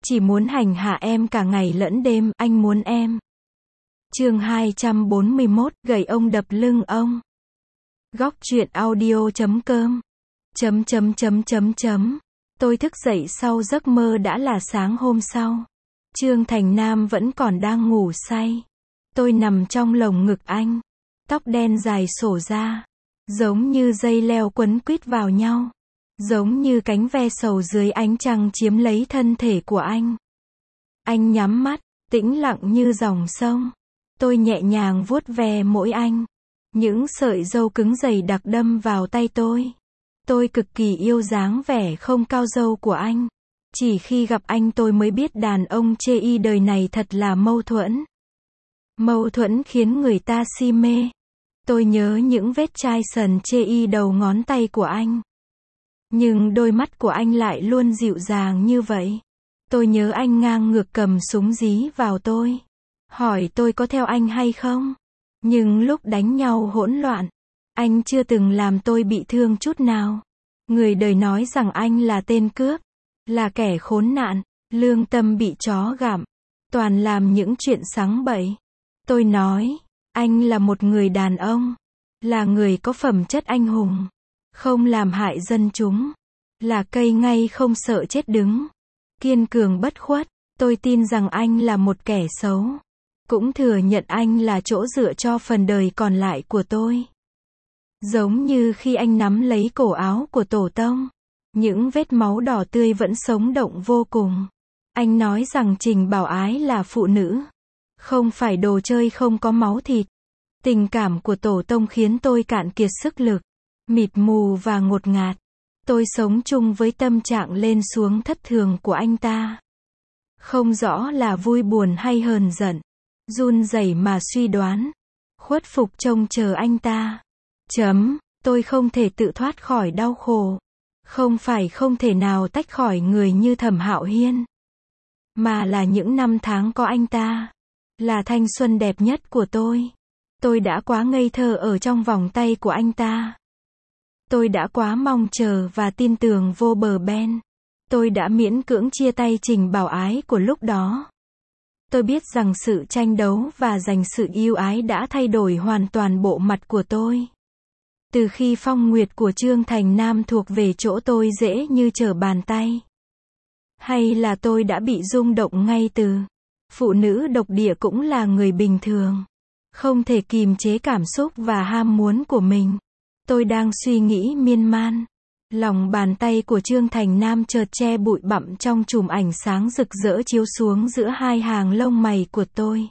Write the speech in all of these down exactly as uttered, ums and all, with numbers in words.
Chỉ muốn hành hạ em cả ngày lẫn đêm, anh muốn em. Chương hai trăm bốn mươi mốt, gậy ông đập lưng ông. Góc truyện audio chấm com. Chấm chấm chấm chấm chấm. Tôi thức dậy sau giấc mơ đã là sáng hôm sau. Trương Thành Nam vẫn còn đang ngủ say. Tôi nằm trong lồng ngực anh. Tóc đen dài xổ ra. Giống như dây leo quấn quýt vào nhau. Giống như cánh ve sầu dưới ánh trăng chiếm lấy thân thể của anh. Anh nhắm mắt, tĩnh lặng như dòng sông. Tôi nhẹ nhàng vuốt ve mỗi anh. Những sợi râu cứng dày đặc đâm vào tay tôi. Tôi cực kỳ yêu dáng vẻ không cao râu của anh. Chỉ khi gặp anh tôi mới biết đàn ông chê y đời này thật là mâu thuẫn. Mâu thuẫn khiến người ta si mê. Tôi nhớ những vết chai sần chê y đầu ngón tay của anh. Nhưng đôi mắt của anh lại luôn dịu dàng như vậy. Tôi nhớ anh ngang ngược cầm súng dí vào tôi. Hỏi tôi có theo anh hay không? Nhưng lúc đánh nhau hỗn loạn, anh chưa từng làm tôi bị thương chút nào. Người đời nói rằng anh là tên cướp, là kẻ khốn nạn, lương tâm bị chó gặm, toàn làm những chuyện sắng bậy. Tôi nói, anh là một người đàn ông, là người có phẩm chất anh hùng, không làm hại dân chúng, là cây ngay không sợ chết đứng, kiên cường bất khuất. Tôi tin rằng anh là một kẻ xấu, cũng thừa nhận anh là chỗ dựa cho phần đời còn lại của tôi. Giống như khi anh nắm lấy cổ áo của tổ tông, những vết máu đỏ tươi vẫn sống động vô cùng. Anh nói rằng Trình Bảo Ái là phụ nữ, không phải đồ chơi không có máu thịt. Tình cảm của tổ tông khiến tôi cạn kiệt sức lực, mịt mù và ngột ngạt. Tôi sống chung với tâm trạng lên xuống thất thường của anh ta. Không rõ là vui buồn hay hờn giận, run rẩy mà suy đoán, khuất phục trông chờ anh ta. Chấm, tôi không thể tự thoát khỏi đau khổ. Không phải không thể nào tách khỏi người như Thẩm Hạo Hiên, mà là những năm tháng có anh ta, là thanh xuân đẹp nhất của tôi. Tôi đã quá ngây thơ ở trong vòng tay của anh ta. Tôi đã quá mong chờ và tin tưởng vô bờ bến. Tôi đã miễn cưỡng chia tay Trình Bảo Ái của lúc đó. Tôi biết rằng sự tranh đấu và giành sự yêu ái đã thay đổi hoàn toàn bộ mặt của tôi. Từ khi phong nguyệt của Trương Thành Nam thuộc về chỗ tôi dễ như trở bàn tay. Hay là tôi đã bị rung động ngay từ phụ nữ độc địa cũng là người bình thường, không thể kìm chế cảm xúc và ham muốn của mình. Tôi đang suy nghĩ miên man. Lòng bàn tay của Trương Thành Nam chợt che bụi bặm trong chùm ánh sáng rực rỡ chiếu xuống giữa hai hàng lông mày của tôi.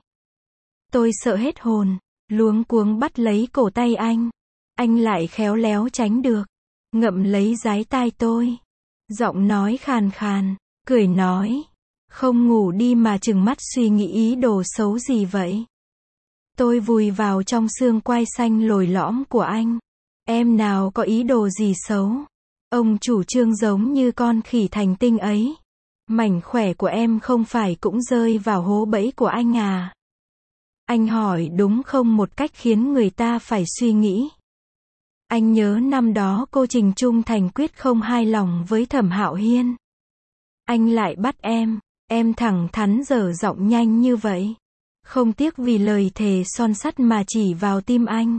Tôi sợ hết hồn, luống cuống bắt lấy cổ tay anh. Anh lại khéo léo tránh được, ngậm lấy dái tai tôi. Giọng nói khàn khàn, cười nói, không ngủ đi mà trừng mắt suy nghĩ ý đồ xấu gì vậy? Tôi vùi vào trong xương quai xanh lồi lõm của anh. Em nào có ý đồ gì xấu? Ông chủ Trương giống như con khỉ thành tinh ấy. Mảnh khỏe của em không phải cũng rơi vào hố bẫy của anh à? Anh hỏi đúng không một cách khiến người ta phải suy nghĩ. Anh nhớ năm đó cô Trình Trung Thành quyết không hài lòng với Thẩm Hạo Hiên. Anh lại bắt em, em thẳng thắn dở giọng nhanh như vậy. Không tiếc vì lời thề son sắt mà chỉ vào tim anh.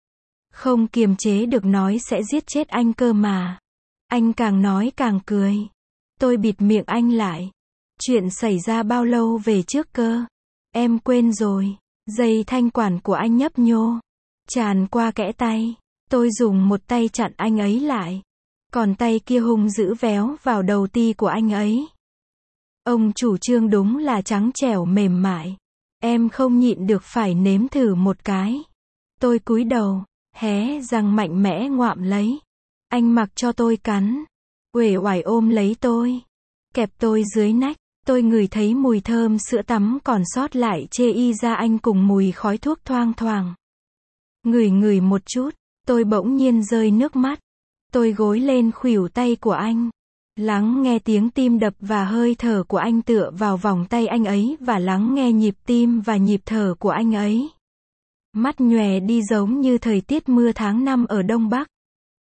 Không kiềm chế được nói sẽ giết chết anh cơ mà. Anh càng nói càng cười. Tôi bịt miệng anh lại. Chuyện xảy ra bao lâu về trước cơ? Em quên rồi. Dây thanh quản của anh nhấp nhô, tràn qua kẽ tay. Tôi dùng một tay chặn anh ấy lại, còn tay kia hung dữ véo vào đầu ti của anh ấy. Ông chủ Trương đúng là trắng trẻo mềm mại. Em không nhịn được phải nếm thử một cái. Tôi cúi đầu, hé răng mạnh mẽ ngoạm lấy. Anh mặc cho tôi cắn, uể oải ôm lấy tôi, kẹp tôi dưới nách. Tôi ngửi thấy mùi thơm sữa tắm còn sót lại chê y ra anh cùng mùi khói thuốc thoang thoảng. Ngửi ngửi một chút, tôi bỗng nhiên rơi nước mắt. Tôi gối lên khuỷu tay của anh, lắng nghe tiếng tim đập và hơi thở của anh tựa vào vòng tay anh ấy và lắng nghe nhịp tim và nhịp thở của anh ấy. Mắt nhòe đi giống như thời tiết mưa tháng năm ở Đông Bắc.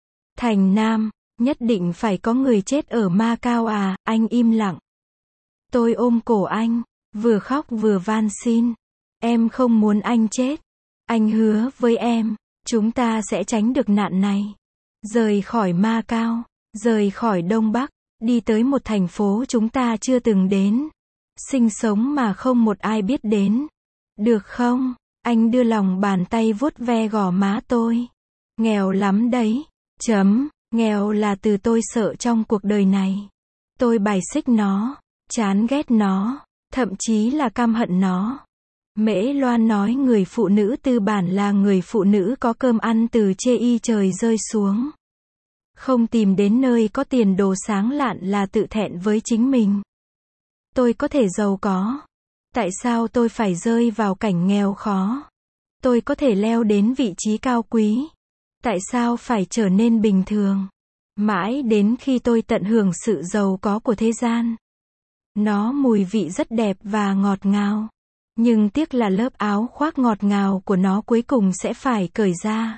Thành Nam, nhất định phải có người chết ở Macau à? Anh im lặng. Tôi ôm cổ anh, vừa khóc vừa van xin. Em không muốn anh chết. Anh hứa với em, chúng ta sẽ tránh được nạn này. Rời khỏi Macau, rời khỏi Đông Bắc, đi tới một thành phố chúng ta chưa từng đến. Sinh sống mà không một ai biết đến. Được không? Anh đưa lòng bàn tay vuốt ve gò má tôi. Nghèo lắm đấy. Chấm. Nghèo là từ tôi sợ trong cuộc đời này. Tôi bài xích nó, chán ghét nó, thậm chí là căm hận nó. Mễ Loan nói người phụ nữ tư bản là người phụ nữ có cơm ăn từ chê y trời rơi xuống. Không tìm đến nơi có tiền đồ sáng lạn là tự thẹn với chính mình. Tôi có thể giàu có. Tại sao tôi phải rơi vào cảnh nghèo khó? Tôi có thể leo đến vị trí cao quý. Tại sao phải trở nên bình thường? Mãi đến khi tôi tận hưởng sự giàu có của thế gian. Nó mùi vị rất đẹp và ngọt ngào. Nhưng tiếc là lớp áo khoác ngọt ngào của nó cuối cùng sẽ phải cởi ra.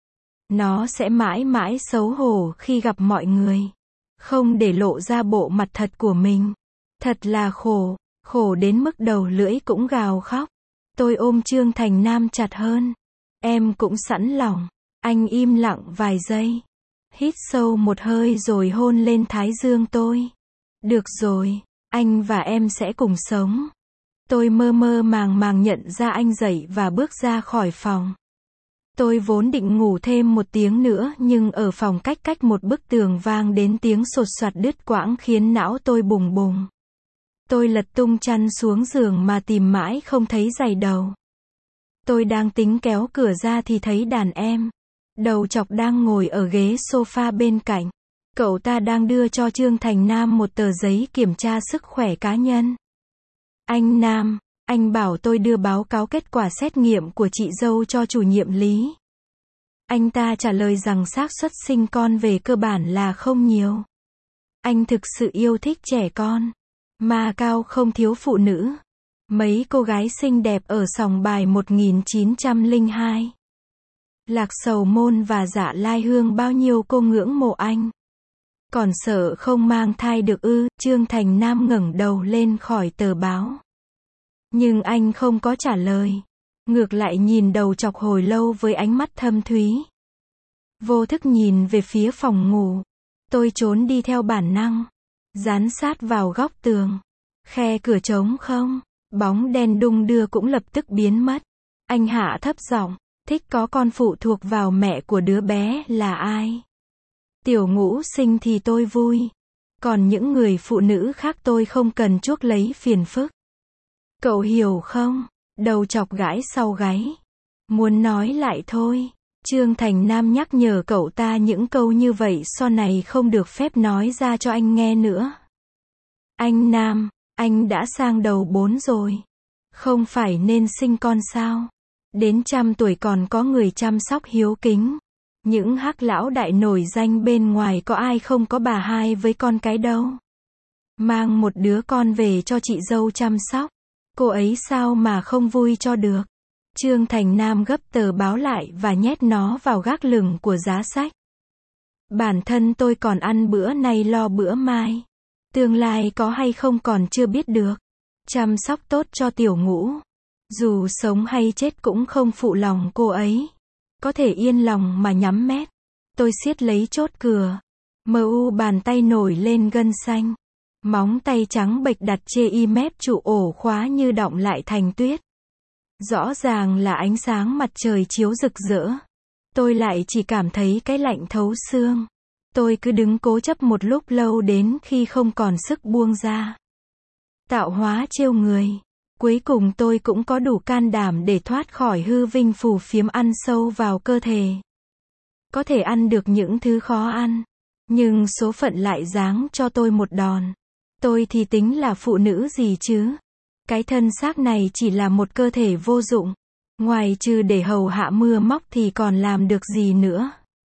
Nó sẽ mãi mãi xấu hổ khi gặp mọi người. Không để lộ ra bộ mặt thật của mình. Thật là khổ, khổ đến mức đầu lưỡi cũng gào khóc. Tôi ôm Trương Thành Nam chặt hơn. Em cũng sẵn lòng. Anh im lặng vài giây. Hít sâu một hơi rồi hôn lên thái dương tôi. Được rồi, anh và em sẽ cùng sống. Tôi mơ mơ màng màng nhận ra anh dậy và bước ra khỏi phòng. Tôi vốn định ngủ thêm một tiếng nữa nhưng ở phòng cách cách một bức tường vang đến tiếng sột soạt đứt quãng khiến não tôi bùng bùng. Tôi lật tung chăn xuống giường mà tìm mãi không thấy giày đầu. Tôi đang tính kéo cửa ra thì thấy đàn em. Đầu chọc đang ngồi ở ghế sofa bên cạnh. Cậu ta đang đưa cho Trương Thành Nam một tờ giấy kiểm tra sức khỏe cá nhân. Anh Nam, anh bảo tôi đưa báo cáo kết quả xét nghiệm của chị dâu cho chủ nhiệm Lý. Anh ta trả lời rằng xác suất sinh con về cơ bản là không nhiều. Anh thực sự yêu thích trẻ con. Macau không thiếu phụ nữ. Mấy cô gái xinh đẹp ở sòng bài một nghìn chín trăm lẻ hai. Lạc Sầu Môn và Dạ Lai Hương bao nhiêu cô ngưỡng mộ anh. Còn sợ không mang thai được ư? Trương Thành Nam ngẩng đầu lên khỏi tờ báo. Nhưng anh không có trả lời. Ngược lại nhìn đầu chọc hồi lâu với ánh mắt thâm thúy. Vô thức nhìn về phía phòng ngủ. Tôi trốn đi theo bản năng. Dán sát vào góc tường. Khe cửa trống không. Bóng đen đung đưa cũng lập tức biến mất. Anh hạ thấp giọng. Thích có con phụ thuộc vào mẹ của đứa bé là ai? Tiểu Ngũ sinh thì tôi vui. Còn những người phụ nữ khác tôi không cần chuốc lấy phiền phức. Cậu hiểu không? Đầu chọc gãi sau gáy. Muốn nói lại thôi. Trương Thành Nam nhắc nhở cậu ta những câu như vậy sau này không được phép nói ra cho anh nghe nữa. Anh Nam, anh đã sang đầu bốn rồi. Không phải nên sinh con sao? Đến trăm tuổi còn có người chăm sóc hiếu kính. Những hắc lão đại nổi danh bên ngoài có ai không có bà hai với con cái đâu. Mang một đứa con về cho chị dâu chăm sóc. Cô ấy sao mà không vui cho được. Trương Thành Nam gấp tờ báo lại và nhét nó vào gác lửng của giá sách. Bản thân tôi còn ăn bữa nay lo bữa mai. Tương lai có hay không còn chưa biết được. Chăm sóc tốt cho Tiểu Ngũ. Dù sống hay chết cũng không phụ lòng cô ấy. Có thể yên lòng mà nhắm mét. Tôi siết lấy chốt cửa. Mờ u bàn tay nổi lên gân xanh. Móng tay trắng bệch đặt chê y mép trụ ổ khóa như đọng lại thành tuyết. Rõ ràng là ánh sáng mặt trời chiếu rực rỡ. Tôi lại chỉ cảm thấy cái lạnh thấu xương. Tôi cứ đứng cố chấp một lúc lâu đến khi không còn sức buông ra. Tạo hóa trêu người. Cuối cùng tôi cũng có đủ can đảm để thoát khỏi hư vinh phù phiếm ăn sâu vào cơ thể. Có thể ăn được những thứ khó ăn. Nhưng số phận lại giáng cho tôi một đòn. Tôi thì tính là phụ nữ gì chứ? Cái thân xác này chỉ là một cơ thể vô dụng. Ngoài trừ để hầu hạ mưa móc thì còn làm được gì nữa?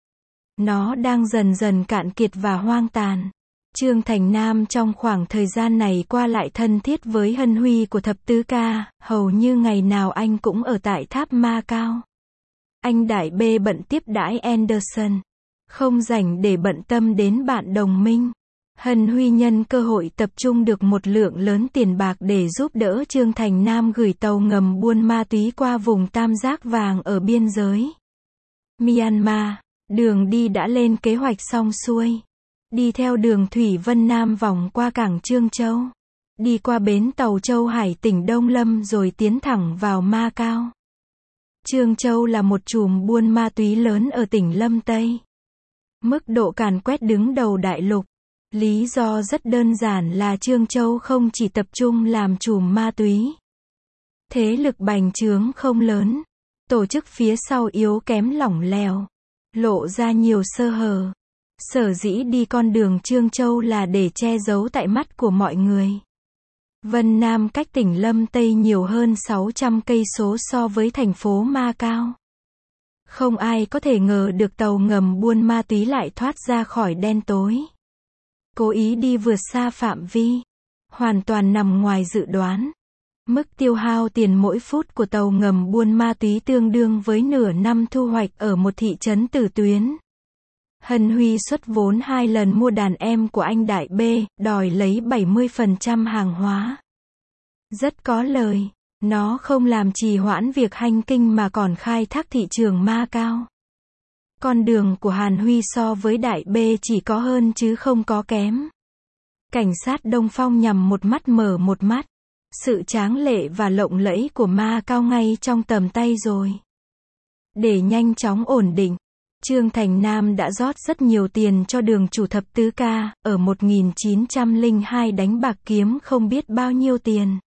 Nó đang dần dần cạn kiệt và hoang tàn. Trương Thành Nam trong khoảng thời gian này qua lại thân thiết với Hân Huy của thập tứ ca, hầu như ngày nào anh cũng ở tại tháp Macau. Anh đại bê bận tiếp đãi Anderson. Không rảnh để bận tâm đến bạn đồng minh. Hân Huy nhân cơ hội tập trung được một lượng lớn tiền bạc để giúp đỡ Trương Thành Nam gửi tàu ngầm buôn ma túy qua vùng Tam Giác Vàng ở biên giới Myanmar. Đường đi đã lên kế hoạch xong xuôi. Đi theo đường thủy Vân Nam vòng qua cảng Trương Châu. Đi qua bến tàu Châu Hải tỉnh Đông Lâm rồi tiến thẳng vào Macau. Trương Châu là một chùm buôn ma túy lớn ở tỉnh Lâm Tây. Mức độ càn quét đứng đầu đại lục. Lý do rất đơn giản là Trương Châu không chỉ tập trung làm chùm ma túy. Thế lực bành trướng không lớn. Tổ chức phía sau yếu kém lỏng lẻo. Lộ ra nhiều sơ hở. Sở dĩ đi con đường Trương Châu là để che giấu tại mắt của mọi người. Vân Nam cách tỉnh Lâm Tây nhiều hơn sáu trăm cây số so với thành phố Macau. Không ai có thể ngờ được tàu ngầm buôn ma túy lại thoát ra khỏi đen tối. Cố ý đi vượt xa phạm vi. Hoàn toàn nằm ngoài dự đoán. Mức tiêu hao tiền mỗi phút của tàu ngầm buôn ma túy tương đương với nửa năm thu hoạch ở một thị trấn tử tuyến. Hân Huy xuất vốn hai lần mua đàn em của anh Đại B, đòi lấy bảy mươi phần trăm hàng hóa. Rất có lời. Nó không làm trì hoãn việc hành kinh mà còn khai thác thị trường Macau. Con đường của Hàn Huy so với Đại B chỉ có hơn chứ không có kém. Cảnh sát Đông Phong nhằm một mắt mở một mắt. Sự tráng lệ và lộng lẫy của Macau ngay trong tầm tay rồi. Để nhanh chóng ổn định, Trương Thành Nam đã rót rất nhiều tiền cho đường chủ thập tứ ca, ở một nghìn chín trăm lẻ hai đánh bạc kiếm không biết bao nhiêu tiền.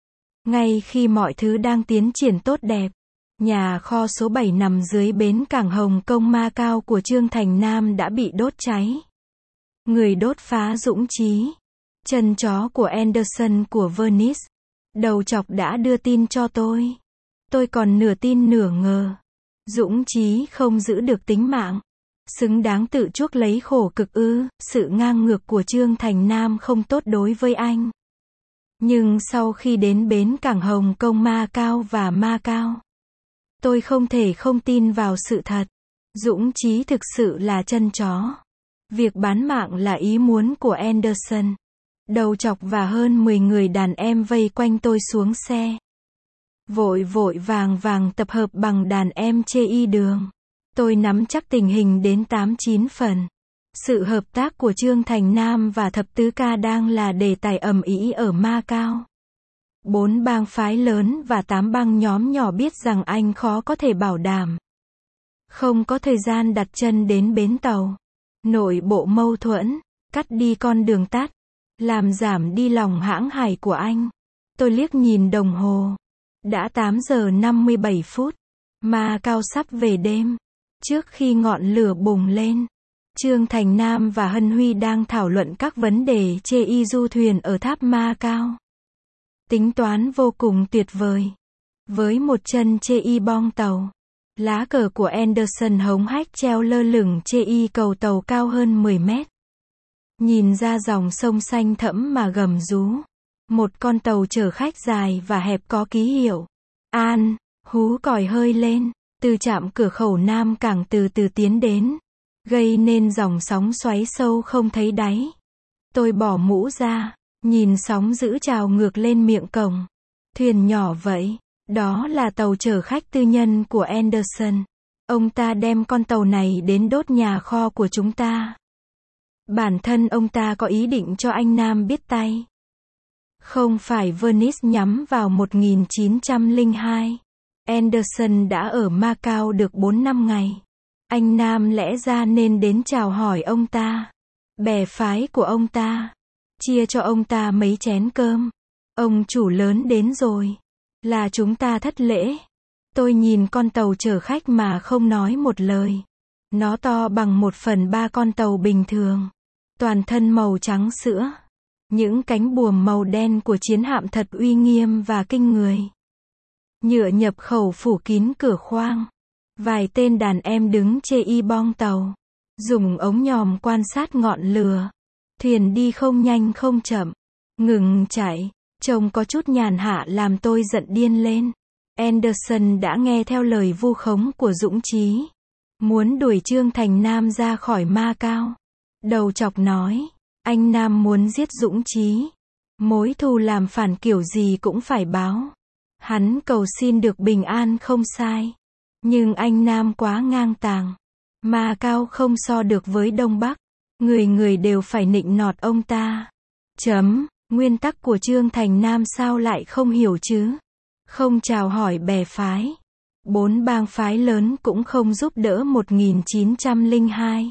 Ngay khi mọi thứ đang tiến triển tốt đẹp, nhà kho số bảy nằm dưới bến cảng Hồng Kông Macau của Trương Thành Nam đã bị đốt cháy. Người đốt phá dũng chí. Chân chó của Anderson của Venice. Đầu chọc đã đưa tin cho tôi. Tôi còn nửa tin nửa ngờ. Dũng chí không giữ được tính mạng. Xứng đáng tự chuốc lấy khổ cực ư. Sự ngang ngược của Trương Thành Nam không tốt đối với anh. Nhưng sau khi đến bến cảng Hồng Kông Macau và Macau, tôi không thể không tin vào sự thật. Dũng chí thực sự là chân chó. Việc bán mạng là ý muốn của Anderson. Đầu chọc và hơn mười người đàn em vây quanh tôi xuống xe. Vội vội vàng vàng tập hợp bằng đàn em chê y đường. Tôi nắm chắc tình hình đến tám chín phần. Sự hợp tác của Trương Thành Nam và thập tứ ca đang là đề tài ầm ĩ ở Macau. Bốn bang phái lớn và tám bang nhóm nhỏ biết rằng anh khó có thể bảo đảm. Không có thời gian đặt chân đến bến tàu. Nội bộ mâu thuẫn, cắt đi con đường tắt, làm giảm đi lòng hãng hải của anh. Tôi liếc nhìn đồng hồ. Đã tám giờ năm mươi bảy phút. Macau sắp về đêm. Trước khi ngọn lửa bùng lên, Trương Thành Nam và Hân Huy đang thảo luận các vấn đề chê y du thuyền ở tháp Macau. Tính toán vô cùng tuyệt vời. Với một chân chê y bong tàu, lá cờ của Anderson hống hách treo lơ lửng chê y cầu tàu cao hơn mười mét. Nhìn ra dòng sông xanh thẫm mà gầm rú. Một con tàu chở khách dài và hẹp có ký hiệu An, hú còi hơi lên, từ trạm cửa khẩu Nam Cảng từ từ tiến đến, gây nên dòng sóng xoáy sâu không thấy đáy. Tôi bỏ mũ ra, nhìn sóng dữ trào ngược lên miệng cổng. Thuyền nhỏ vậy, đó là tàu chở khách tư nhân của Anderson. Ông ta đem con tàu này đến đốt nhà kho của chúng ta. Bản thân ông ta có ý định cho anh Nam biết tay. Không phải Venice nhắm vào một nghìn chín trăm lẻ hai. Anderson đã ở Macau được bốn năm ngày. Anh Nam lẽ ra nên đến chào hỏi ông ta. Bè phái của ông ta. Chia cho ông ta mấy chén cơm. Ông chủ lớn đến rồi. Là chúng ta thất lễ. Tôi nhìn con tàu chở khách mà không nói một lời. Nó to bằng một phần ba con tàu bình thường. Toàn thân màu trắng sữa. Những cánh buồm màu đen của chiến hạm thật uy nghiêm và kinh người. Nhựa nhập khẩu phủ kín cửa khoang. Vài tên đàn em đứng chê y bong tàu. Dùng ống nhòm quan sát ngọn lửa. Thuyền đi không nhanh không chậm. Ngừng chạy. Trông có chút nhàn hạ làm tôi giận điên lên. Anderson đã nghe theo lời vu khống của Dũng Chí. Muốn đuổi Trương Thành Nam ra khỏi Macau. Đầu chọc nói. Anh Nam muốn giết Dũng Chí. Mối thù làm phản kiểu gì cũng phải báo. Hắn cầu xin được bình an không sai. Nhưng anh Nam quá ngang tàng. Ma Cao không so được với Đông Bắc. Người người đều phải nịnh nọt ông ta. Chấm, nguyên tắc của Trương Thành Nam sao lại không hiểu chứ? Không chào hỏi bè phái. Bốn bang phái lớn cũng không giúp đỡ một nghìn chín trăm lẻ hai.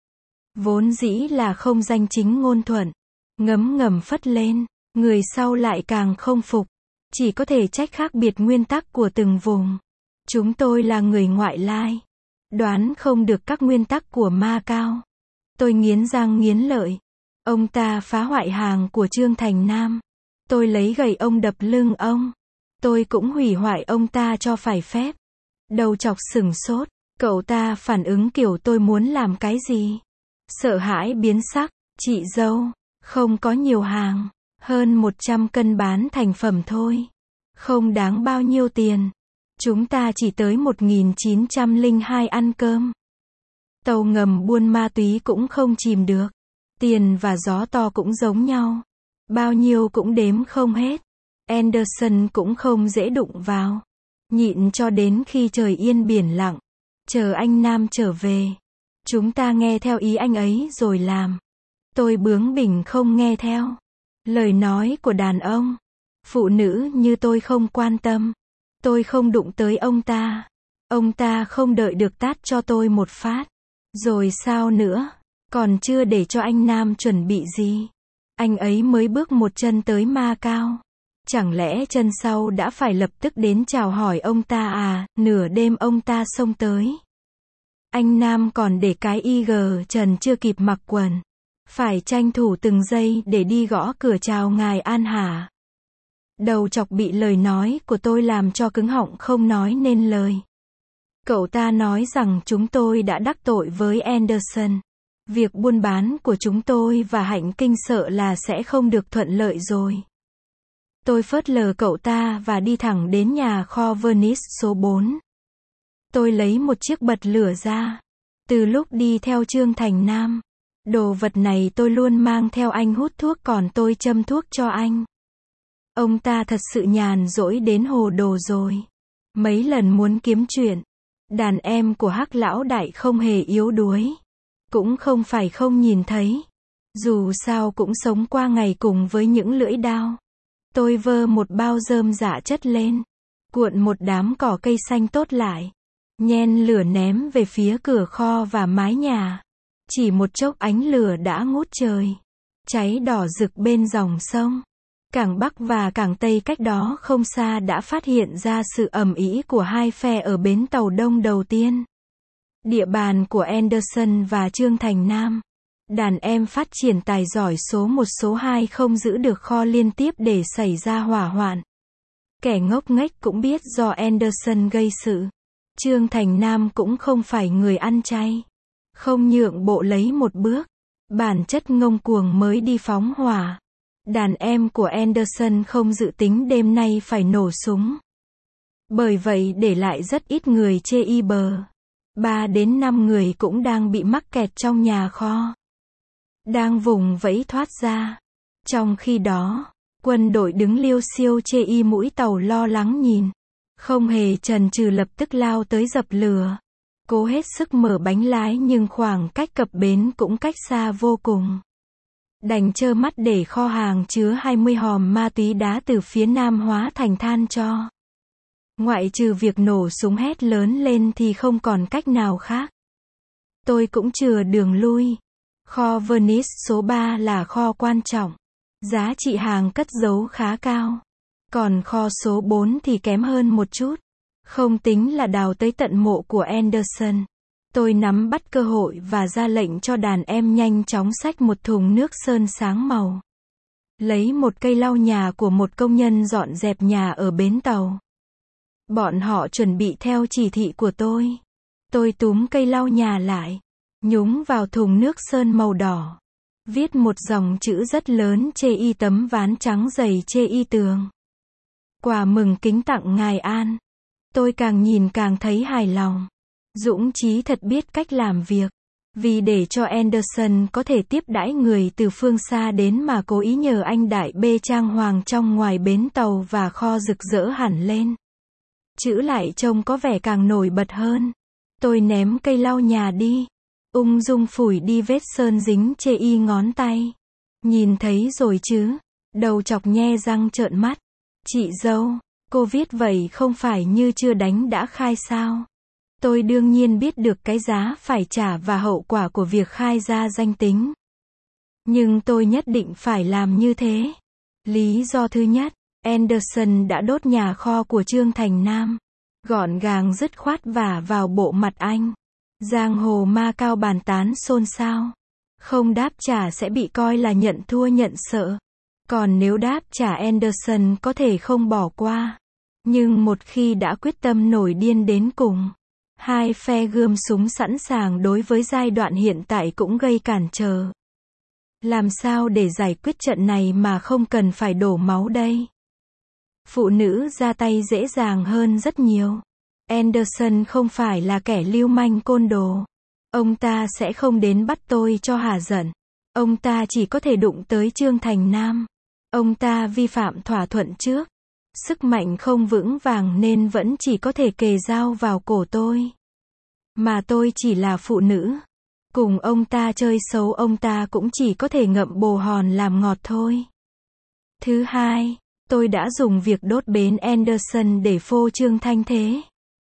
Vốn dĩ là không danh chính ngôn thuận. Ngấm ngầm phất lên. Người sau lại càng không phục. Chỉ có thể trách khác biệt nguyên tắc của từng vùng. Chúng tôi là người ngoại lai. Đoán không được các nguyên tắc của Ma Cao. Tôi nghiến răng nghiến lợi. Ông ta phá hoại hàng của Trương Thành Nam. Tôi lấy gậy ông đập lưng ông. Tôi cũng hủy hoại ông ta cho phải phép. Đầu chọc sửng sốt. Cậu ta phản ứng kiểu tôi muốn làm cái gì? Sợ hãi biến sắc. Chị dâu, không có nhiều hàng. Hơn một trăm cân bán thành phẩm thôi. Không đáng bao nhiêu tiền. Chúng ta chỉ tới một nghìn chín trăm lẻ hai ăn cơm. Tàu ngầm buôn ma túy cũng không chìm được. Tiền và gió to cũng giống nhau. Bao nhiêu cũng đếm không hết. Anderson cũng không dễ đụng vào. Nhịn cho đến khi trời yên biển lặng. Chờ anh Nam trở về. Chúng ta nghe theo ý anh ấy rồi làm. Tôi bướng bỉnh không nghe theo. Lời nói của đàn ông. Phụ nữ như tôi không quan tâm. Tôi không đụng tới ông ta. Ông ta không đợi được tát cho tôi một phát. Rồi sao nữa? Còn chưa để cho anh Nam chuẩn bị gì. Anh ấy mới bước một chân tới Ma Cao. Chẳng lẽ chân sau đã phải lập tức đến chào hỏi ông ta à? Nửa đêm ông ta xông tới. Anh Nam còn để cái y gờ trần chưa kịp mặc quần. Phải tranh thủ từng giây để đi gõ cửa chào ngài An hả. Đầu chọc bị lời nói của tôi làm cho cứng họng không nói nên lời. Cậu ta nói rằng chúng tôi đã đắc tội với Anderson. Việc buôn bán của chúng tôi và Hạnh Kinh sợ là sẽ không được thuận lợi rồi. Tôi phớt lờ cậu ta và đi thẳng đến nhà kho Venice số bốn. Tôi lấy một chiếc bật lửa ra. Từ lúc đi theo Trương Thành Nam, đồ vật này tôi luôn mang theo anh hút thuốc còn tôi châm thuốc cho anh. Ông ta thật sự nhàn rỗi đến hồ đồ rồi. Mấy lần muốn kiếm chuyện. Đàn em của Hắc lão đại không hề yếu đuối. Cũng không phải không nhìn thấy. Dù sao cũng sống qua ngày cùng với những lưỡi đao. Tôi vơ một bao rơm dạ chất lên. Cuộn một đám cỏ cây xanh tốt lại. Nhen lửa ném về phía cửa kho và mái nhà. Chỉ một chốc ánh lửa đã ngút trời. Cháy đỏ rực bên dòng sông. Cảng Bắc và cảng Tây cách đó không xa đã phát hiện ra sự ầm ĩ của hai phe ở bến tàu đông đầu tiên. Địa bàn của Anderson và Trương Thành Nam. Đàn em phát triển tài giỏi số một số hai không giữ được kho liên tiếp để xảy ra hỏa hoạn. Kẻ ngốc nghếch cũng biết do Anderson gây sự. Trương Thành Nam cũng không phải người ăn chay. Không nhượng bộ lấy một bước. Bản chất ngông cuồng mới đi phóng hỏa. Đàn em của Anderson không dự tính đêm nay phải nổ súng. Bởi vậy để lại rất ít người chê y bờ. Ba đến năm người cũng đang bị mắc kẹt trong nhà kho. Đang vùng vẫy thoát ra. Trong khi đó, quân đội đứng liêu xiêu chê y mũi tàu lo lắng nhìn. Không hề chần chừ lập tức lao tới dập lửa. Cố hết sức mở bánh lái nhưng khoảng cách cập bến cũng cách xa vô cùng. Đành trơ mắt để kho hàng chứa hai mươi hòm ma túy đá từ phía nam hóa thành than tro. Ngoại trừ việc nổ súng hét lớn lên thì không còn cách nào khác. Tôi cũng chừa đường lui. Kho Venice số ba là kho quan trọng. Giá trị hàng cất giấu khá cao. Còn kho số bốn thì kém hơn một chút. Không tính là đào tới tận mộ của Anderson. Tôi nắm bắt cơ hội và ra lệnh cho đàn em nhanh chóng xách một thùng nước sơn sáng màu. Lấy một cây lau nhà của một công nhân dọn dẹp nhà ở bến tàu. Bọn họ chuẩn bị theo chỉ thị của tôi. Tôi túm cây lau nhà lại. Nhúng vào thùng nước sơn màu đỏ. Viết một dòng chữ rất lớn chê y tấm ván trắng dày chê y tường. Quà mừng kính tặng ngài An. Tôi càng nhìn càng thấy hài lòng. Dũng Chí thật biết cách làm việc. Vì để cho Anderson có thể tiếp đãi người từ phương xa đến mà cố ý nhờ anh đại bê trang hoàng trong ngoài bến tàu và kho rực rỡ hẳn lên. Chữ lại trông có vẻ càng nổi bật hơn. Tôi ném cây lau nhà đi. Ung dung phủi đi vết sơn dính chê y ngón tay. Nhìn thấy rồi chứ. Đầu chọc nhe răng trợn mắt. Chị dâu, cô viết vậy không phải như chưa đánh đã khai sao? Tôi đương nhiên biết được cái giá phải trả và hậu quả của việc khai ra danh tính. Nhưng tôi nhất định phải làm như thế. Lý do thứ nhất, Anderson đã đốt nhà kho của Trương Thành Nam. Gọn gàng dứt khoát vả vào bộ mặt anh. Giang hồ ma cao bàn tán xôn xao. Không đáp trả sẽ bị coi là nhận thua nhận sợ. Còn nếu đáp trả Anderson có thể không bỏ qua. Nhưng một khi đã quyết tâm nổi điên đến cùng, hai phe gươm súng sẵn sàng đối với giai đoạn hiện tại cũng gây cản trở. Làm sao để giải quyết trận này mà không cần phải đổ máu đây? Phụ nữ ra tay dễ dàng hơn rất nhiều. Anderson không phải là kẻ lưu manh côn đồ. Ông ta sẽ không đến bắt tôi cho hả giận. Ông ta chỉ có thể đụng tới Trương Thành Nam. Ông ta vi phạm thỏa thuận trước. Sức mạnh không vững vàng nên vẫn chỉ có thể kề dao vào cổ tôi. Mà tôi chỉ là phụ nữ. Cùng ông ta chơi xấu ông ta cũng chỉ có thể ngậm bồ hòn làm ngọt thôi. Thứ hai, tôi đã dùng việc đốt bến Anderson để phô trương thanh thế.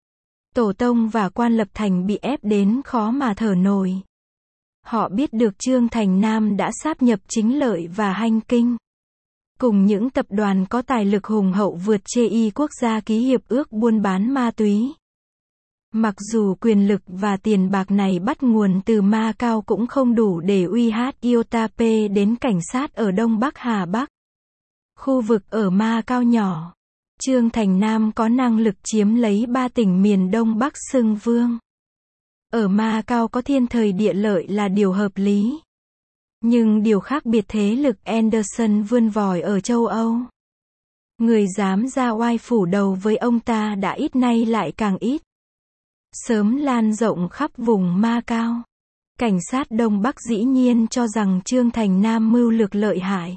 Tổ tông và quan lập thành bị ép đến khó mà thở nổi. Họ biết được Trương Thành Nam đã sáp nhập Chính Lợi và Hanh Kinh. Cùng những tập đoàn có tài lực hùng hậu vượt chê y quốc gia ký hiệp ước buôn bán ma túy. Mặc dù quyền lực và tiền bạc này bắt nguồn từ Ma Cao cũng không đủ để uy hát iota pê đến cảnh sát ở Đông Bắc Hà Bắc. Khu vực ở Ma Cao nhỏ. Trương Thành Nam có năng lực chiếm lấy ba tỉnh miền Đông Bắc xưng vương. Ở Ma Cao có thiên thời địa lợi là điều hợp lý. Nhưng điều khác biệt thế lực Anderson vươn vòi ở châu Âu. Người dám ra oai phủ đầu với ông ta đã ít nay lại càng ít. Sớm lan rộng khắp vùng Ma Cao. Cảnh sát Đông Bắc dĩ nhiên cho rằng Trương Thành Nam mưu lược lợi hại.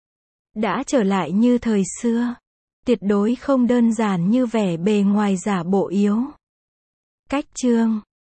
Đã trở lại như thời xưa. Tuyệt đối không đơn giản như vẻ bề ngoài giả bộ yếu. Cách Trương